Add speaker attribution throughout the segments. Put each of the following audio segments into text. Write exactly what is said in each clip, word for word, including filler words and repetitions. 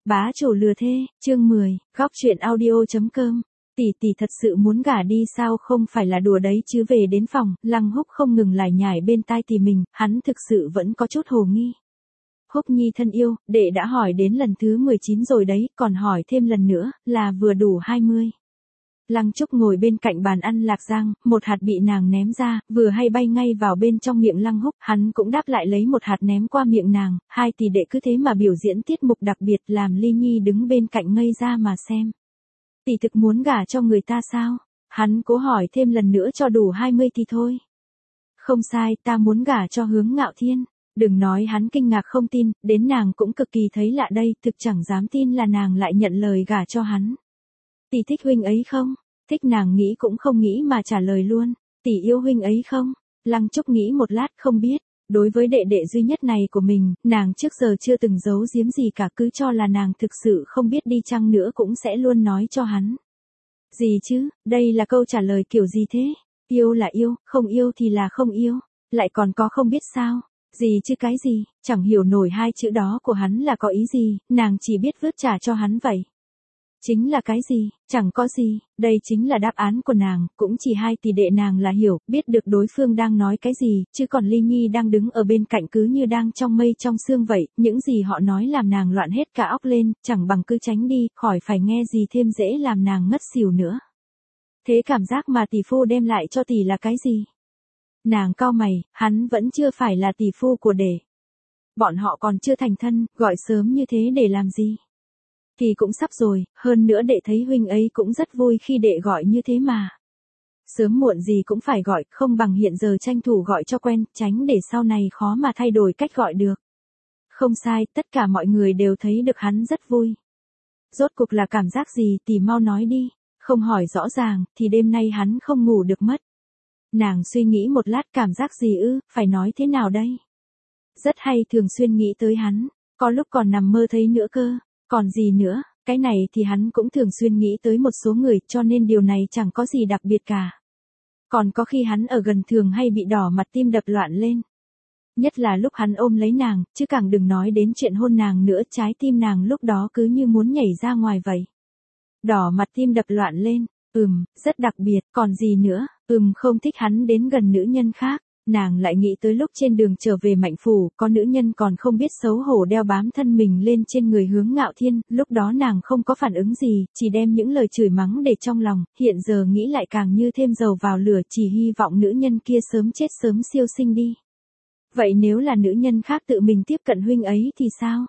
Speaker 1: Bá chủ lừa thê, chương mười, góc truyện audio.com. Tỷ tỷ thật sự muốn gả đi sao, không phải là đùa đấy chứ. Về đến phòng, Lăng Húc không ngừng lải nhải bên tai tỷ mình, hắn thực sự vẫn có chút hồ nghi. Húc nhi thân yêu, đệ đã hỏi đến lần thứ mười chín rồi đấy, còn hỏi thêm lần nữa, là vừa đủ hai mươi. Lăng Trúc ngồi bên cạnh bàn ăn lạc giang, một hạt bị nàng ném ra, vừa hay bay ngay vào bên trong miệng Lăng Húc, hắn cũng đáp lại lấy một hạt ném qua miệng nàng, hai tỷ đệ cứ thế mà biểu diễn tiết mục đặc biệt, làm Ly Nhi đứng bên cạnh ngây ra mà xem. Tỷ thực muốn gả cho người ta sao? Hắn cố hỏi thêm lần nữa cho đủ hai mươi thì thôi. Không sai, ta muốn gả cho Hướng Ngạo Thiên. Đừng nói hắn kinh ngạc không tin, đến nàng cũng cực kỳ thấy lạ đây, thực chẳng dám tin là nàng lại nhận lời gả cho hắn. Tỷ thích huynh ấy không? Thích, nàng nghĩ cũng không nghĩ mà trả lời luôn. Tỷ yêu huynh ấy không? Lăng Trúc nghĩ một lát không biết. Đối với đệ đệ duy nhất này của mình, nàng trước giờ chưa từng giấu giếm gì cả, cứ cho là nàng thực sự không biết đi chăng nữa cũng sẽ luôn nói cho hắn. Gì chứ, đây là câu trả lời kiểu gì thế? Yêu là yêu, không yêu thì là không yêu. Lại còn có không biết sao? Gì chứ cái gì, chẳng hiểu nổi hai chữ đó của hắn là có ý gì, nàng chỉ biết vứt trả cho hắn vậy. Chính là cái gì, chẳng có gì, đây chính là đáp án của nàng, cũng chỉ hai tỷ đệ nàng là hiểu, biết được đối phương đang nói cái gì, chứ còn Ly Nhi đang đứng ở bên cạnh cứ như đang trong mây trong sương vậy, những gì họ nói làm nàng loạn hết cả óc lên, chẳng bằng cứ tránh đi, khỏi phải nghe gì thêm dễ làm nàng ngất xỉu nữa. Thế cảm giác mà tỷ phu đem lại cho tỷ là cái gì? Nàng cau mày, hắn vẫn chưa phải là tỷ phu của đệ. Bọn họ còn chưa thành thân, gọi sớm như thế để làm gì? Thì cũng sắp rồi, hơn nữa đệ thấy huynh ấy cũng rất vui khi đệ gọi như thế mà. Sớm muộn gì cũng phải gọi, không bằng hiện giờ tranh thủ gọi cho quen, tránh để sau này khó mà thay đổi cách gọi được. Không sai, tất cả mọi người đều thấy được hắn rất vui. Rốt cuộc là cảm giác gì, tỷ mau nói đi, không hỏi rõ ràng, thì đêm nay hắn không ngủ được mất. Nàng suy nghĩ một lát, cảm giác gì ư, phải nói thế nào đây? Rất hay, thường xuyên nghĩ tới hắn, có lúc còn nằm mơ thấy nữa cơ. Còn gì nữa, cái này thì hắn cũng thường xuyên nghĩ tới một số người, cho nên điều này chẳng có gì đặc biệt cả. Còn có khi hắn ở gần thường hay bị đỏ mặt, tim đập loạn lên. Nhất là lúc hắn ôm lấy nàng, chứ càng đừng nói đến chuyện hôn nàng nữa, trái tim nàng lúc đó cứ như muốn nhảy ra ngoài vậy. Đỏ mặt, tim đập loạn lên, ừm, rất đặc biệt, còn gì nữa, ừm không thích hắn đến gần nữ nhân khác. Nàng lại nghĩ tới lúc trên đường trở về Mạnh Phủ, có nữ nhân còn không biết xấu hổ đeo bám thân mình lên trên người Hướng Ngạo Thiên, lúc đó nàng không có phản ứng gì, chỉ đem những lời chửi mắng để trong lòng, hiện giờ nghĩ lại càng như thêm dầu vào lửa, chỉ hy vọng nữ nhân kia sớm chết sớm siêu sinh đi. Vậy nếu là nữ nhân khác tự mình tiếp cận huynh ấy thì sao?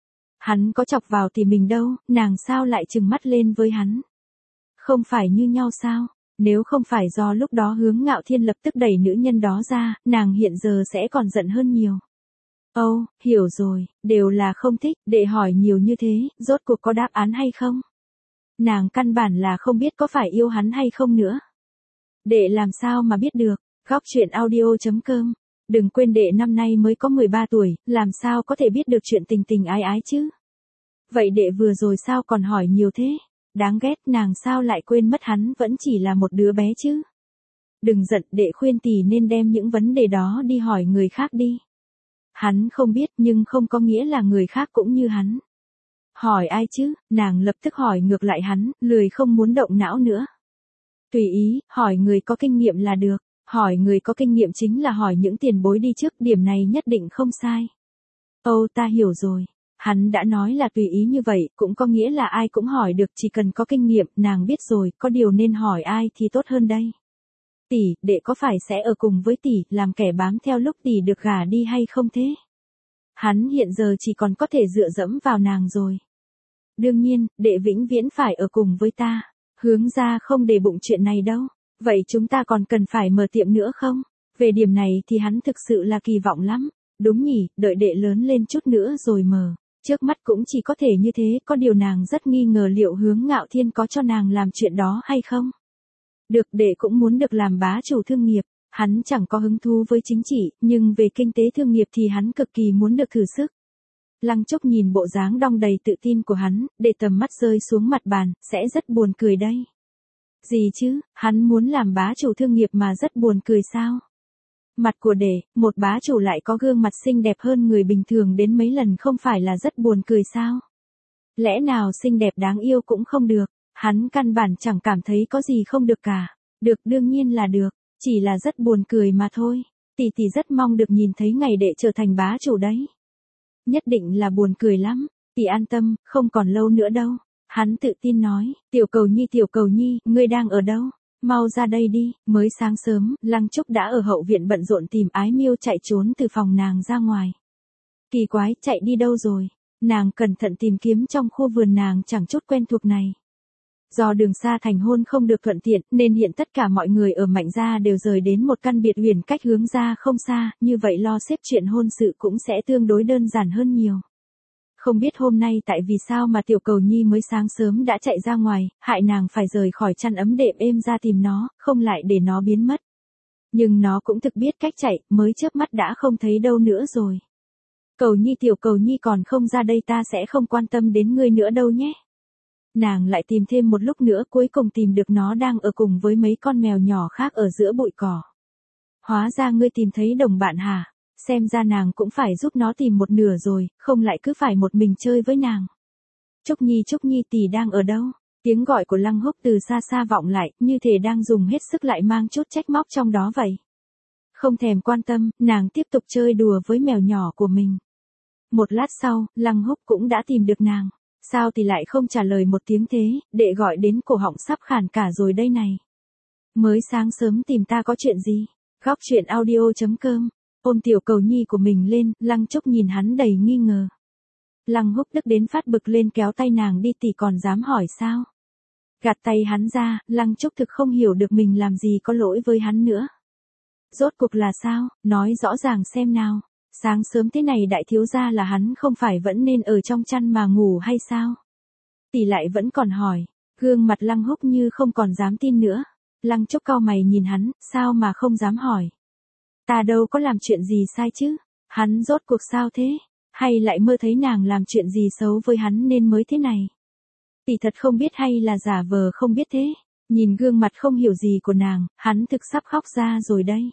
Speaker 1: Hắn có chọc vào thì mình đâu, nàng sao lại trừng mắt lên với hắn? Không phải như nhau sao? Nếu không phải do lúc đó Hướng Ngạo Thiên lập tức đẩy nữ nhân đó ra, nàng hiện giờ sẽ còn giận hơn nhiều. Ồ, oh, hiểu rồi, đều là không thích, đệ hỏi nhiều như thế, rốt cuộc có đáp án hay không? Nàng căn bản là không biết có phải yêu hắn hay không nữa. Đệ làm sao mà biết được, góc truyện audio.com. Đừng quên đệ năm nay mới có mười ba tuổi, làm sao có thể biết được chuyện tình tình ái ái chứ? Vậy đệ vừa rồi sao còn hỏi nhiều thế? Đáng ghét, nàng sao lại quên mất hắn vẫn chỉ là một đứa bé chứ. Đừng giận, đệ khuyên tỷ nên đem những vấn đề đó đi hỏi người khác đi. Hắn không biết nhưng không có nghĩa là người khác cũng như hắn. Hỏi ai chứ, nàng lập tức hỏi ngược lại hắn, lười không muốn động não nữa. Tùy ý, hỏi người có kinh nghiệm là được, hỏi người có kinh nghiệm chính là hỏi những tiền bối đi trước, điểm này nhất định không sai. Ồ, ta hiểu rồi. Hắn đã nói là tùy ý như vậy, cũng có nghĩa là ai cũng hỏi được, chỉ cần có kinh nghiệm, nàng biết rồi, có điều nên hỏi ai thì tốt hơn đây. Tỷ, đệ có phải sẽ ở cùng với tỷ, làm kẻ bám theo lúc tỷ được gả đi hay không thế? Hắn hiện giờ chỉ còn có thể dựa dẫm vào nàng rồi. Đương nhiên, đệ vĩnh viễn phải ở cùng với ta. Hướng ra không để bụng chuyện này đâu. Vậy chúng ta còn cần phải mở tiệm nữa không? Về điểm này thì hắn thực sự là kỳ vọng lắm. Đúng nhỉ, đợi đệ lớn lên chút nữa rồi mở. Trước mắt cũng chỉ có thể như thế, có điều nàng rất nghi ngờ liệu Hướng Ngạo Thiên có cho nàng làm chuyện đó hay không. Được, đệ cũng muốn được làm bá chủ thương nghiệp, hắn chẳng có hứng thú với chính trị, nhưng về kinh tế thương nghiệp thì hắn cực kỳ muốn được thử sức. Lăng Trúc nhìn bộ dáng đong đầy tự tin của hắn, để tầm mắt rơi xuống mặt bàn, sẽ rất buồn cười đây. Gì chứ, hắn muốn làm bá chủ thương nghiệp mà rất buồn cười sao? Mặt của đệ, một bá chủ lại có gương mặt xinh đẹp hơn người bình thường đến mấy lần, không phải là rất buồn cười sao? Lẽ nào xinh đẹp đáng yêu cũng không được, hắn căn bản chẳng cảm thấy có gì không được cả. Được đương nhiên là được, chỉ là rất buồn cười mà thôi. Tỷ tỷ rất mong được nhìn thấy ngày đệ trở thành bá chủ đấy. Nhất định là buồn cười lắm, tỷ an tâm, không còn lâu nữa đâu. Hắn tự tin nói, tiểu cầu nhi tiểu cầu nhi, ngươi đang ở đâu? Mau ra đây đi. Mới sáng sớm, Lăng Trúc đã ở hậu viện bận rộn tìm Ái Miêu chạy trốn từ phòng nàng ra ngoài. Kỳ quái, chạy đi đâu rồi? Nàng cẩn thận tìm kiếm trong khu vườn nàng chẳng chút quen thuộc này. Do đường xa thành hôn không được thuận tiện, nên hiện tất cả mọi người ở Mạnh gia đều rời đến một căn biệt uyển cách hướng ra không xa, như vậy lo xếp chuyện hôn sự cũng sẽ tương đối đơn giản hơn nhiều. Không biết hôm nay tại vì sao mà tiểu cầu nhi mới sáng sớm đã chạy ra ngoài, hại nàng phải rời khỏi chăn ấm đệm êm ra tìm nó, không lại để nó biến mất. Nhưng nó cũng thực biết cách chạy, mới chớp mắt đã không thấy đâu nữa rồi. Cầu nhi tiểu cầu nhi còn không ra đây ta sẽ không quan tâm đến ngươi nữa đâu nhé. Nàng lại tìm thêm một lúc nữa cuối cùng tìm được nó đang ở cùng với mấy con mèo nhỏ khác ở giữa bụi cỏ. Hóa ra ngươi tìm thấy đồng bạn hả? Xem ra nàng cũng phải giúp nó tìm một nửa rồi, không lại cứ phải một mình chơi với nàng. Trúc Nhi Trúc Nhi tỷ đang ở đâu? Tiếng gọi của Lăng Húc từ xa xa vọng lại, như thể đang dùng hết sức lại mang chút trách móc trong đó vậy. Không thèm quan tâm, nàng tiếp tục chơi đùa với mèo nhỏ của mình. Một lát sau, Lăng Húc cũng đã tìm được nàng. Sao thì lại không trả lời một tiếng thế, đệ gọi đến cổ họng sắp khàn cả rồi đây này. Mới sáng sớm tìm ta có chuyện gì? Góc chuyện audio chấm com. Ôm tiểu cầu nhi của mình lên, Lăng Trúc nhìn hắn đầy nghi ngờ. Lăng Húc tức đến phát bực lên kéo tay nàng đi tỷ còn dám hỏi sao? Gạt tay hắn ra, Lăng Trúc thực không hiểu được mình làm gì có lỗi với hắn nữa. Rốt cuộc là sao, nói rõ ràng xem nào. Sáng sớm thế này đại thiếu gia là hắn không phải vẫn nên ở trong chăn mà ngủ hay sao? Tỷ lại vẫn còn hỏi, gương mặt Lăng Húc như không còn dám tin nữa. Lăng Trúc cau mày nhìn hắn, sao mà không dám hỏi? Ta đâu có làm chuyện gì sai chứ? Hắn rốt cuộc sao thế? Hay lại mơ thấy nàng làm chuyện gì xấu với hắn nên mới thế này? Tỷ thật không biết hay là giả vờ không biết thế? Nhìn gương mặt không hiểu gì của nàng, hắn thực sắp khóc ra rồi đây.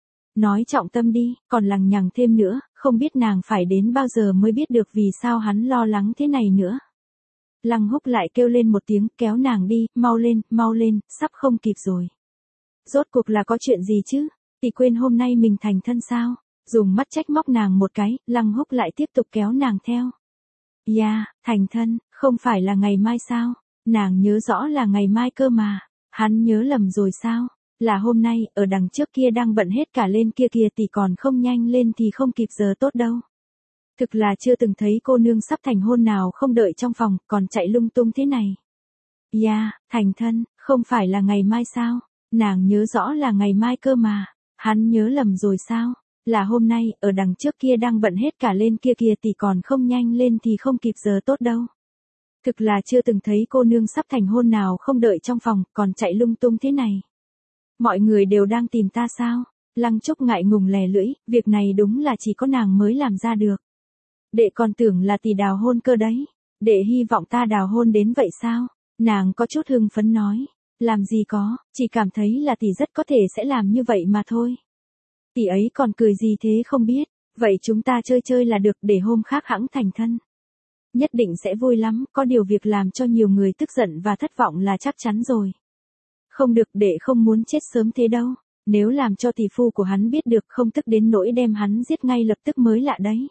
Speaker 1: Nói trọng tâm đi, còn lằng nhằng thêm nữa, không biết nàng phải đến bao giờ mới biết được vì sao hắn lo lắng thế này nữa. Lăng Húc lại kêu lên một tiếng, kéo nàng đi, mau lên, mau lên, sắp không kịp rồi. Rốt cuộc là có chuyện gì chứ? Tỷ quên hôm nay mình thành thân sao? Dùng mắt trách móc nàng một cái, Lăng Húc lại tiếp tục kéo nàng theo. Ya, yeah, thành thân, không phải là ngày mai sao? Nàng nhớ rõ là ngày mai cơ mà. Hắn nhớ lầm rồi sao? Là hôm nay, ở đằng trước kia đang bận hết cả lên kia kìa tỷ còn không nhanh lên thì không kịp giờ tốt đâu. Thực là chưa từng thấy cô nương sắp thành hôn nào không đợi trong phòng, còn chạy lung tung thế này. Ya, yeah, thành thân, không phải là ngày mai sao? Nàng nhớ rõ là ngày mai cơ mà. Hắn nhớ lầm rồi sao? Là hôm nay, ở đằng trước kia đang bận hết cả lên kia kìa tỷ còn không nhanh lên thì không kịp giờ tốt đâu. Thực là chưa từng thấy cô nương sắp thành hôn nào không đợi trong phòng, còn chạy lung tung thế này. Mọi người đều đang tìm ta sao? Lăng Trúc ngại ngùng lè lưỡi, việc này đúng là chỉ có nàng mới làm ra được. Đệ còn tưởng là tỷ đào hôn cơ đấy. Đệ hy vọng ta đào hôn đến vậy sao? Nàng có chút hưng phấn nói. Làm gì có, chỉ cảm thấy là tỷ rất có thể sẽ làm như vậy mà thôi. Tỷ ấy còn cười gì thế không biết, vậy chúng ta chơi chơi là được để hôm khác hẵng thành thân. Nhất định sẽ vui lắm, có điều việc làm cho nhiều người tức giận và thất vọng là chắc chắn rồi. Không được, đệ không muốn chết sớm thế đâu, nếu làm cho tỷ phu của hắn biết được không tức đến nỗi đem hắn giết ngay lập tức mới lạ đấy.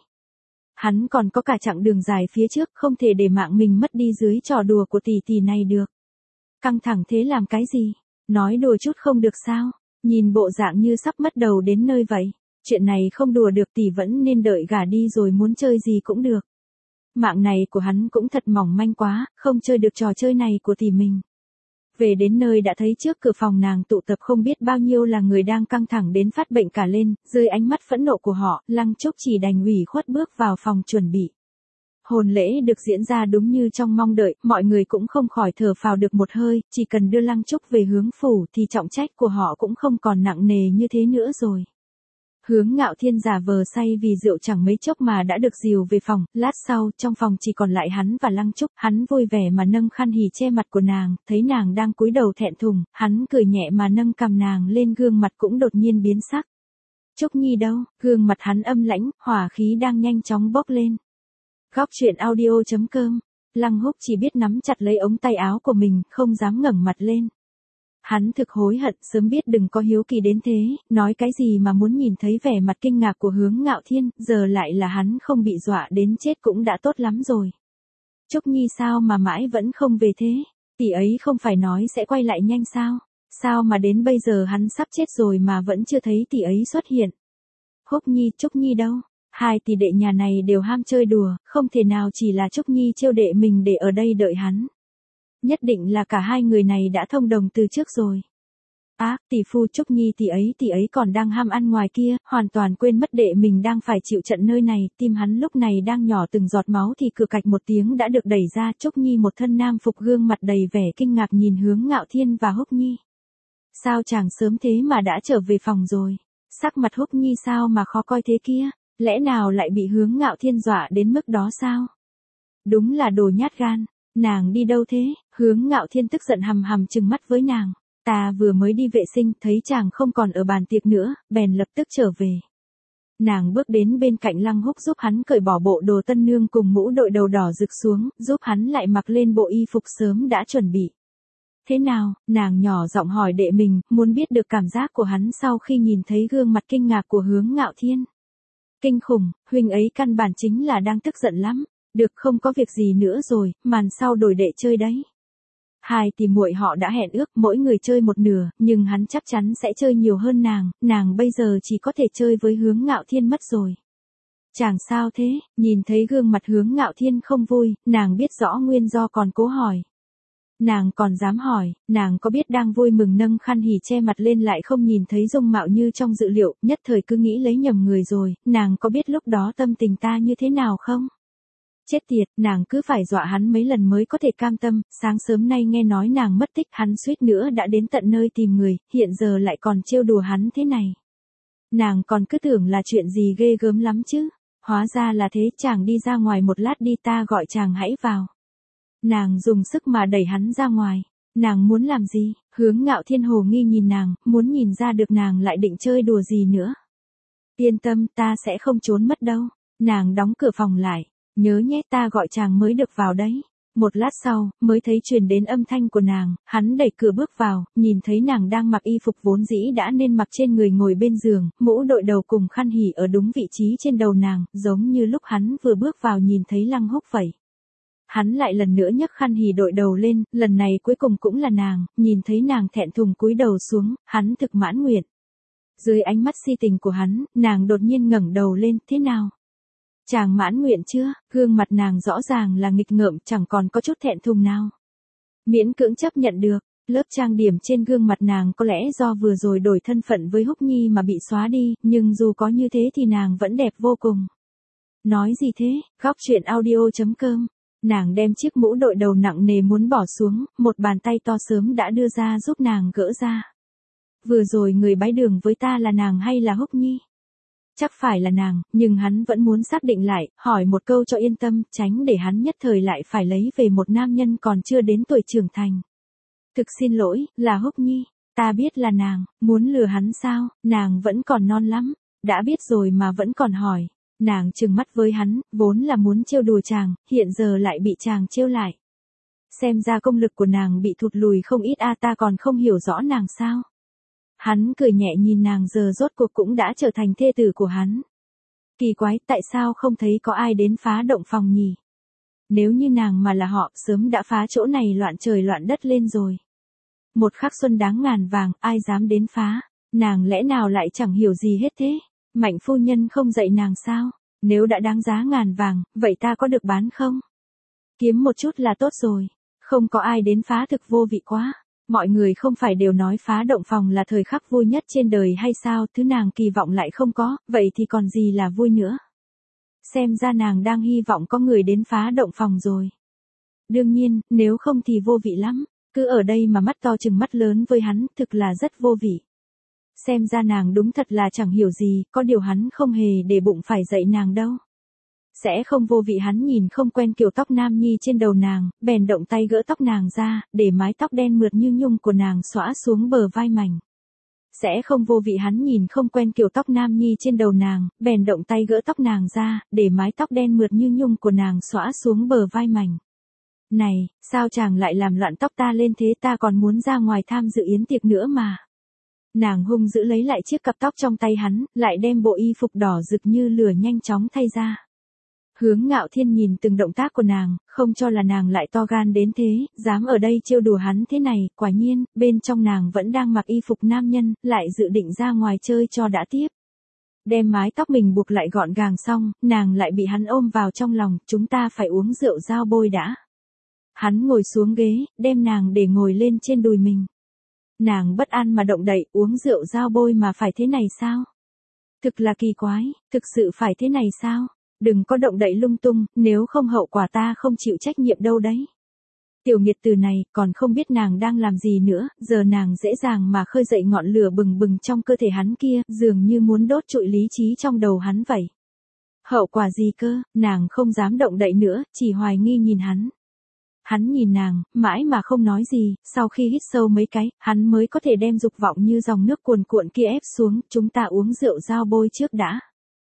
Speaker 1: Hắn còn có cả chặng đường dài phía trước, không thể để mạng mình mất đi dưới trò đùa của tỷ tỷ này được. Căng thẳng thế làm cái gì? Nói đùa chút không được sao? Nhìn bộ dạng như sắp mất đầu đến nơi vậy. Chuyện này không đùa được tỷ vẫn nên đợi gả đi rồi muốn chơi gì cũng được. Mạng này của hắn cũng thật mỏng manh quá, không chơi được trò chơi này của tỷ mình. Về đến nơi đã thấy trước cửa phòng nàng tụ tập không biết bao nhiêu là người đang căng thẳng đến phát bệnh cả lên, dưới ánh mắt phẫn nộ của họ, Lăng Trúc chỉ đành ủy khuất bước vào phòng chuẩn bị. Hôn lễ được diễn ra đúng như trong mong đợi, mọi người cũng không khỏi thở phào được một hơi, chỉ cần đưa Lăng Trúc về hướng phủ thì trọng trách của họ cũng không còn nặng nề như thế nữa rồi. Hướng Ngạo Thiên giả vờ say vì rượu chẳng mấy chốc mà đã được dìu về phòng, lát sau trong phòng chỉ còn lại hắn và Lăng Trúc, hắn vui vẻ mà nâng khăn hỉ che mặt của nàng, thấy nàng đang cúi đầu thẹn thùng, hắn cười nhẹ mà nâng cằm nàng lên gương mặt cũng đột nhiên biến sắc. Trúc Nhi đâu, gương mặt hắn âm lãnh, hỏa khí đang nhanh chóng bốc lên. Góc chuyện audio chấm com Lăng Húc chỉ biết nắm chặt lấy ống tay áo của mình, không dám ngẩng mặt lên. Hắn thực hối hận, sớm biết đừng có hiếu kỳ đến thế, nói cái gì mà muốn nhìn thấy vẻ mặt kinh ngạc của Hướng Ngạo Thiên, giờ lại là hắn không bị dọa đến chết cũng đã tốt lắm rồi. Trúc Nhi sao mà mãi vẫn không về thế? Tỷ ấy không phải nói sẽ quay lại nhanh sao? Sao mà đến bây giờ hắn sắp chết rồi mà vẫn chưa thấy tỷ ấy xuất hiện? Húc Nhi, Trúc Nhi đâu? Hai tỷ đệ nhà này đều ham chơi đùa, không thể nào chỉ là Trúc Nhi trêu đệ mình để ở đây đợi hắn. Nhất định là cả hai người này đã thông đồng từ trước rồi. Á, à, tỷ phu Trúc Nhi tỷ ấy tỷ ấy còn đang ham ăn ngoài kia, hoàn toàn quên mất đệ mình đang phải chịu trận nơi này, tim hắn lúc này đang nhỏ từng giọt máu thì cửa cạch một tiếng đã được đẩy ra, Trúc Nhi một thân nam phục gương mặt đầy vẻ kinh ngạc nhìn Hướng Ngạo Thiên và Húc Nhi. Sao chàng sớm thế mà đã trở về phòng rồi? Sắc mặt Húc Nhi sao mà khó coi thế kia? Lẽ nào lại bị Hướng Ngạo Thiên dọa đến mức đó sao? Đúng là đồ nhát gan. Nàng đi đâu thế? Hướng Ngạo Thiên tức giận hầm hầm trừng mắt với nàng. Ta vừa mới đi vệ sinh, thấy chàng không còn ở bàn tiệc nữa, bèn lập tức trở về. Nàng bước đến bên cạnh Lăng Húc giúp hắn cởi bỏ bộ đồ tân nương cùng mũ đội đầu đỏ rực xuống, giúp hắn lại mặc lên bộ y phục sớm đã chuẩn bị. Thế nào? Nàng nhỏ giọng hỏi đệ mình, muốn biết được cảm giác của hắn sau khi nhìn thấy gương mặt kinh ngạc của Hướng Ngạo Thiên. Kinh khủng, huynh ấy căn bản chính là đang tức giận lắm. Được, không có việc gì nữa rồi, màn sau đổi đệ chơi đấy. Hai tỷ muội họ đã hẹn ước mỗi người chơi một nửa, nhưng hắn chắc chắn sẽ chơi nhiều hơn nàng, nàng bây giờ chỉ có thể chơi với Hướng Ngạo Thiên mất rồi. Chàng sao thế? Nhìn thấy gương mặt Hướng Ngạo Thiên không vui, nàng biết rõ nguyên do còn cố hỏi. Nàng còn dám hỏi, nàng có biết đang vui mừng nâng khăn hỉ che mặt lên lại không nhìn thấy dung mạo như trong dự liệu, nhất thời cứ nghĩ lấy nhầm người rồi, nàng có biết lúc đó tâm tình ta như thế nào không? Chết tiệt, nàng cứ phải dọa hắn mấy lần mới có thể cam tâm, sáng sớm nay nghe nói nàng mất tích, hắn suýt nữa đã đến tận nơi tìm người, hiện giờ lại còn trêu đùa hắn thế này. Nàng còn cứ tưởng là chuyện gì ghê gớm lắm chứ, hóa ra là thế, chàng đi ra ngoài một lát đi, ta gọi chàng hãy vào. Nàng dùng sức mà đẩy hắn ra ngoài, nàng muốn làm gì? Hướng Ngạo Thiên hồ nghi nhìn nàng, muốn nhìn ra được nàng lại định chơi đùa gì nữa. Yên tâm, ta sẽ không trốn mất đâu. Nàng đóng cửa phòng lại. Nhớ nhé, ta gọi chàng mới được vào đấy. Một lát sau, mới thấy truyền đến âm thanh của nàng, hắn đẩy cửa bước vào, nhìn thấy nàng đang mặc y phục vốn dĩ đã nên mặc trên người ngồi bên giường, mũ đội đầu cùng khăn hỉ ở đúng vị trí trên đầu nàng, giống như lúc hắn vừa bước vào nhìn thấy Lăng Húc vậy. Hắn lại lần nữa nhấc khăn hỉ đội đầu lên, lần này cuối cùng cũng là nàng, nhìn thấy nàng thẹn thùng cúi đầu xuống, hắn thực mãn nguyện. Dưới ánh mắt si tình của hắn, nàng đột nhiên ngẩng đầu lên, thế nào? Chàng mãn nguyện chưa? Gương mặt nàng rõ ràng là nghịch ngợm, chẳng còn có chút thẹn thùng nào. Miễn cưỡng chấp nhận được, lớp trang điểm trên gương mặt nàng có lẽ do vừa rồi đổi thân phận với Húc Nhi mà bị xóa đi, nhưng dù có như thế thì nàng vẫn đẹp vô cùng. Nói gì thế? Góc truyện audio chấm com. Nàng đem chiếc mũ đội đầu nặng nề muốn bỏ xuống, một bàn tay to sớm đã đưa ra giúp nàng gỡ ra. Vừa rồi người bái đường với ta là nàng hay là Húc Nhi? Chắc phải là nàng, nhưng hắn vẫn muốn xác định lại, hỏi một câu cho yên tâm, tránh để hắn nhất thời lại phải lấy về một nam nhân còn chưa đến tuổi trưởng thành. Thực xin lỗi, là Húc Nhi, ta biết là nàng, muốn lừa hắn sao, nàng vẫn còn non lắm, đã biết rồi mà vẫn còn hỏi. Nàng trừng mắt với hắn, vốn là muốn trêu đùa chàng, hiện giờ lại bị chàng trêu lại. Xem ra công lực của nàng bị thụt lùi không ít, a ta còn không hiểu rõ nàng sao. Hắn cười nhẹ nhìn nàng, giờ rốt cuộc cũng đã trở thành thê tử của hắn. Kỳ quái, tại sao không thấy có ai đến phá động phòng nhỉ? Nếu như nàng mà là họ, sớm đã phá chỗ này loạn trời loạn đất lên rồi. Một khắc xuân đáng ngàn vàng, ai dám đến phá? Nàng lẽ nào lại chẳng hiểu gì hết thế? Mạnh phu nhân không dạy nàng sao? Nếu đã đáng giá ngàn vàng, vậy ta có được bán không? Kiếm một chút là tốt rồi. Không có ai đến phá thực vô vị quá. Mọi người không phải đều nói phá động phòng là thời khắc vui nhất trên đời hay sao? Thứ nàng kỳ vọng lại không có, vậy thì còn gì là vui nữa? Xem ra nàng đang hy vọng có người đến phá động phòng rồi. Đương nhiên, nếu không thì vô vị lắm. Cứ ở đây mà mắt to chừng mắt lớn với hắn, thực là rất vô vị. Xem ra nàng đúng thật là chẳng hiểu gì, có điều hắn không hề để bụng phải dạy nàng đâu. Sẽ không vô vị, hắn nhìn không quen kiểu tóc nam nhi trên đầu nàng, bèn động tay gỡ tóc nàng ra, để mái tóc đen mượt như nhung của nàng xõa xuống bờ vai mảnh. Sẽ không vô vị, hắn nhìn không quen kiểu tóc nam nhi trên đầu nàng, bèn động tay gỡ tóc nàng ra, để mái tóc đen mượt như nhung của nàng xõa xuống bờ vai mảnh. Này, sao chàng lại làm loạn tóc ta lên thế, ta còn muốn ra ngoài tham dự yến tiệc nữa mà. Nàng hung dữ lấy lại chiếc cặp tóc trong tay hắn, lại đem bộ y phục đỏ rực như lửa nhanh chóng thay ra. Hướng Ngạo Thiên nhìn từng động tác của nàng, không cho là nàng lại to gan đến thế, dám ở đây trêu đùa hắn thế này, quả nhiên, bên trong nàng vẫn đang mặc y phục nam nhân, lại dự định ra ngoài chơi cho đã tiếp. Đem mái tóc mình buộc lại gọn gàng xong, nàng lại bị hắn ôm vào trong lòng, chúng ta phải uống rượu giao bôi đã. Hắn ngồi xuống ghế, đem nàng để ngồi lên trên đùi mình. Nàng bất an mà động đậy, uống rượu giao bôi mà phải thế này sao? Thực là kỳ quái, thực sự phải thế này sao? Đừng có động đậy lung tung, nếu không hậu quả ta không chịu trách nhiệm đâu đấy. Tiểu nghiệt từ này, còn không biết nàng đang làm gì nữa, giờ nàng dễ dàng mà khơi dậy ngọn lửa bừng bừng trong cơ thể hắn kia, dường như muốn đốt trụi lý trí trong đầu hắn vậy. Hậu quả gì cơ, nàng không dám động đậy nữa, chỉ hoài nghi nhìn hắn. Hắn nhìn nàng, mãi mà không nói gì, sau khi hít sâu mấy cái, hắn mới có thể đem dục vọng như dòng nước cuồn cuộn kia ép xuống, chúng ta uống rượu giao bôi trước đã.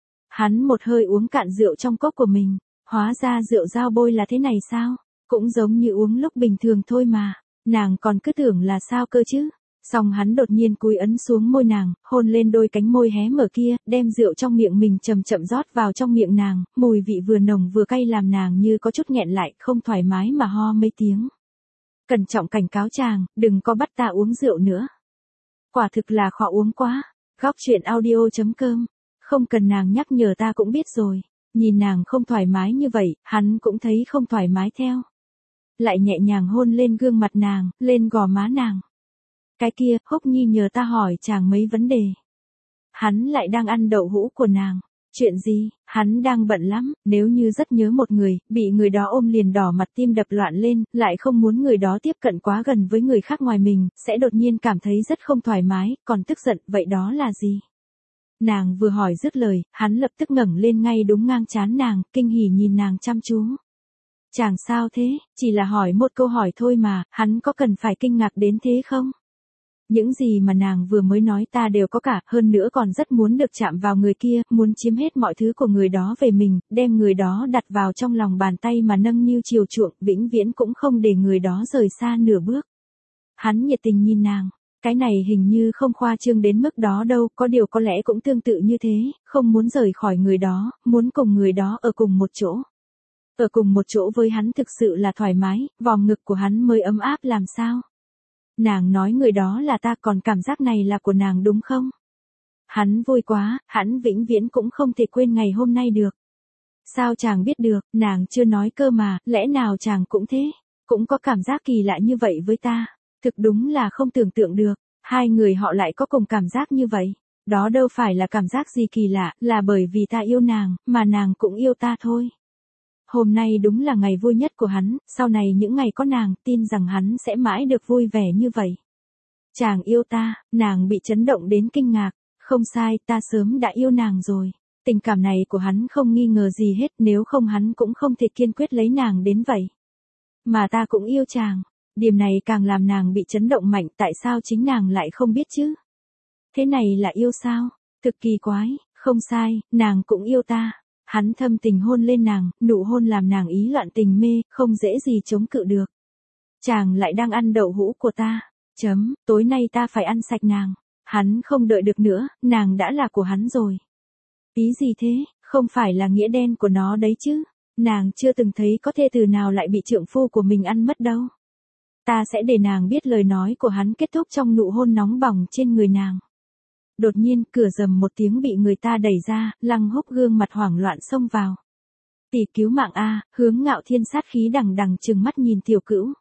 Speaker 1: Hắn một hơi uống cạn rượu trong cốc của mình, hóa ra rượu giao bôi là thế này sao, cũng giống như uống lúc bình thường thôi mà, nàng còn cứ tưởng là sao cơ chứ. Xong hắn đột nhiên cúi ấn xuống môi nàng, hôn lên đôi cánh môi hé mở kia, đem rượu trong miệng mình chậm chậm rót vào trong miệng nàng, mùi vị vừa nồng vừa cay làm nàng như có chút nghẹn lại, không thoải mái mà ho mấy tiếng. Cẩn trọng cảnh cáo chàng, đừng có bắt ta uống rượu nữa. Quả thực là khó uống quá. Góc truyện audio chấm com. Không cần nàng nhắc nhở ta cũng biết rồi. Nhìn nàng không thoải mái như vậy, hắn cũng thấy không thoải mái theo. Lại nhẹ nhàng hôn lên gương mặt nàng, lên gò má nàng. Cái kia, Húc Nhi nhờ ta hỏi chàng mấy vấn đề. Hắn lại đang ăn đậu hũ của nàng. Chuyện gì, hắn đang bận lắm, nếu như rất nhớ một người, bị người đó ôm liền đỏ mặt tim đập loạn lên, lại không muốn người đó tiếp cận quá gần với người khác ngoài mình, sẽ đột nhiên cảm thấy rất không thoải mái, còn tức giận, vậy đó là gì? Nàng vừa hỏi dứt lời, hắn lập tức ngẩng lên ngay đúng ngang trán nàng, kinh hỉ nhìn nàng chăm chú. Chàng sao thế, chỉ là hỏi một câu hỏi thôi mà, hắn có cần phải kinh ngạc đến thế không? Những gì mà nàng vừa mới nói ta đều có cả, hơn nữa còn rất muốn được chạm vào người kia, muốn chiếm hết mọi thứ của người đó về mình, đem người đó đặt vào trong lòng bàn tay mà nâng niu chiều chuộng, vĩnh viễn cũng không để người đó rời xa nửa bước. Hắn nhiệt tình nhìn nàng, cái này hình như không khoa trương đến mức đó đâu, có điều có lẽ cũng tương tự như thế, không muốn rời khỏi người đó, muốn cùng người đó ở cùng một chỗ. Ở cùng một chỗ với hắn thực sự là thoải mái, vòng ngực của hắn mới ấm áp làm sao? Nàng nói người đó là ta, còn cảm giác này là của nàng đúng không? Hắn vui quá, hắn vĩnh viễn cũng không thể quên ngày hôm nay được. Sao chàng biết được, nàng chưa nói cơ mà, lẽ nào chàng cũng thế, cũng có cảm giác kỳ lạ như vậy với ta. Thực đúng là không tưởng tượng được, hai người họ lại có cùng cảm giác như vậy. Đó đâu phải là cảm giác gì kỳ lạ, là bởi vì ta yêu nàng, mà nàng cũng yêu ta thôi. Hôm nay đúng là ngày vui nhất của hắn, sau này những ngày có nàng, tin rằng hắn sẽ mãi được vui vẻ như vậy. Chàng yêu ta, nàng bị chấn động đến kinh ngạc, không sai, ta sớm đã yêu nàng rồi. Tình cảm này của hắn không nghi ngờ gì hết, nếu không hắn cũng không thể kiên quyết lấy nàng đến vậy. Mà ta cũng yêu chàng, điểm này càng làm nàng bị chấn động mạnh, tại sao chính nàng lại không biết chứ? Thế này là yêu sao? Thực kỳ quái, không sai, nàng cũng yêu ta. Hắn thâm tình hôn lên nàng, nụ hôn làm nàng ý loạn tình mê, không dễ gì chống cự được. Chàng lại đang ăn đậu hũ của ta. Chấm, tối nay ta phải ăn sạch nàng. Hắn không đợi được nữa, nàng đã là của hắn rồi. Ý gì thế, không phải là nghĩa đen của nó đấy chứ. Nàng chưa từng thấy có thê tử nào lại bị trượng phu của mình ăn mất đâu. Ta sẽ để nàng biết lời nói của hắn kết thúc trong nụ hôn nóng bỏng trên người nàng. Đột nhiên, cửa rầm một tiếng bị người ta đẩy ra, Lăng Húc gương mặt hoảng loạn xông vào. Tỷ cứu mạng a, Hướng Ngạo Thiên sát khí đằng đằng trừng mắt nhìn tiểu cữu.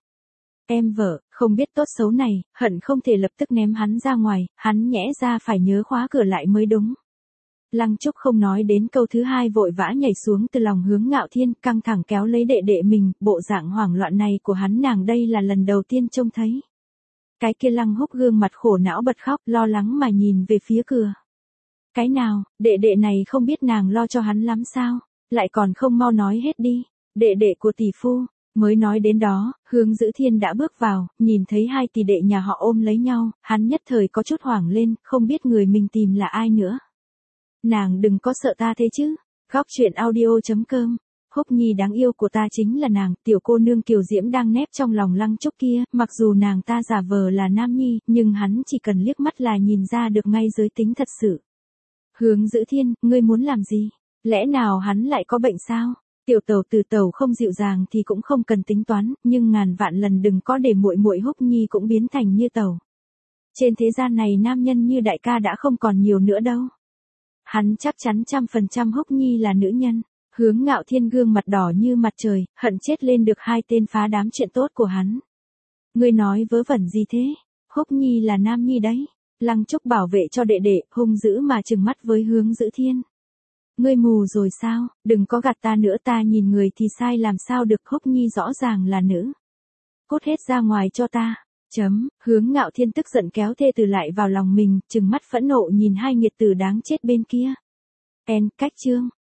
Speaker 1: Em vợ, không biết tốt xấu này, hận không thể lập tức ném hắn ra ngoài, hắn nhẽ ra phải nhớ khóa cửa lại mới đúng. Lăng Trúc không nói đến câu thứ hai vội vã nhảy xuống từ lòng Hướng Ngạo Thiên, căng thẳng kéo lấy đệ đệ mình, bộ dạng hoảng loạn này của hắn nàng đây là lần đầu tiên trông thấy. Cái kia Lăng Húc gương mặt khổ não bật khóc, lo lắng mà nhìn về phía cửa. Cái nào, đệ đệ này không biết nàng lo cho hắn lắm sao, lại còn không mau nói hết đi, đệ đệ của tỷ phu. Mới nói đến đó, Hướng Dữ Thiên đã bước vào, nhìn thấy hai tỷ đệ nhà họ ôm lấy nhau, hắn nhất thời có chút hoảng lên, không biết người mình tìm là ai nữa. Nàng đừng có sợ ta thế chứ. Góc truyện audio chấm com Húc Nhi đáng yêu của ta chính là nàng, tiểu cô nương kiều diễm đang nép trong lòng Lăng Trúc kia, mặc dù nàng ta giả vờ là nam nhi, nhưng hắn chỉ cần liếc mắt là nhìn ra được ngay giới tính thật sự. Hướng Dữ Thiên, ngươi muốn làm gì? Lẽ nào hắn lại có bệnh sao? Tiểu Tẩu Từ Tẩu không dịu dàng thì cũng không cần tính toán, nhưng ngàn vạn lần đừng có để muội muội Húc Nhi cũng biến thành như Tẩu. Trên thế gian này nam nhân như đại ca đã không còn nhiều nữa đâu. Hắn chắc chắn trăm phần trăm Húc Nhi là nữ nhân. Hướng Ngạo Thiên gương mặt đỏ như mặt trời, hận chết lên được hai tên phá đám chuyện tốt của hắn. Ngươi nói vớ vẩn gì thế? Húc Nhi là nam nhi đấy. Lăng Trúc bảo vệ cho đệ đệ, hung dữ mà trừng mắt với Hướng Dữ Thiên. Ngươi mù rồi sao? Đừng có gạt ta nữa, ta nhìn người thì sai làm sao được, Húc Nhi rõ ràng là nữ. Cút hết ra ngoài cho ta. Chấm, Hướng Ngạo Thiên tức giận kéo thê tử lại vào lòng mình, trừng mắt phẫn nộ nhìn hai nghiệt tử đáng chết bên kia. En, cách chương.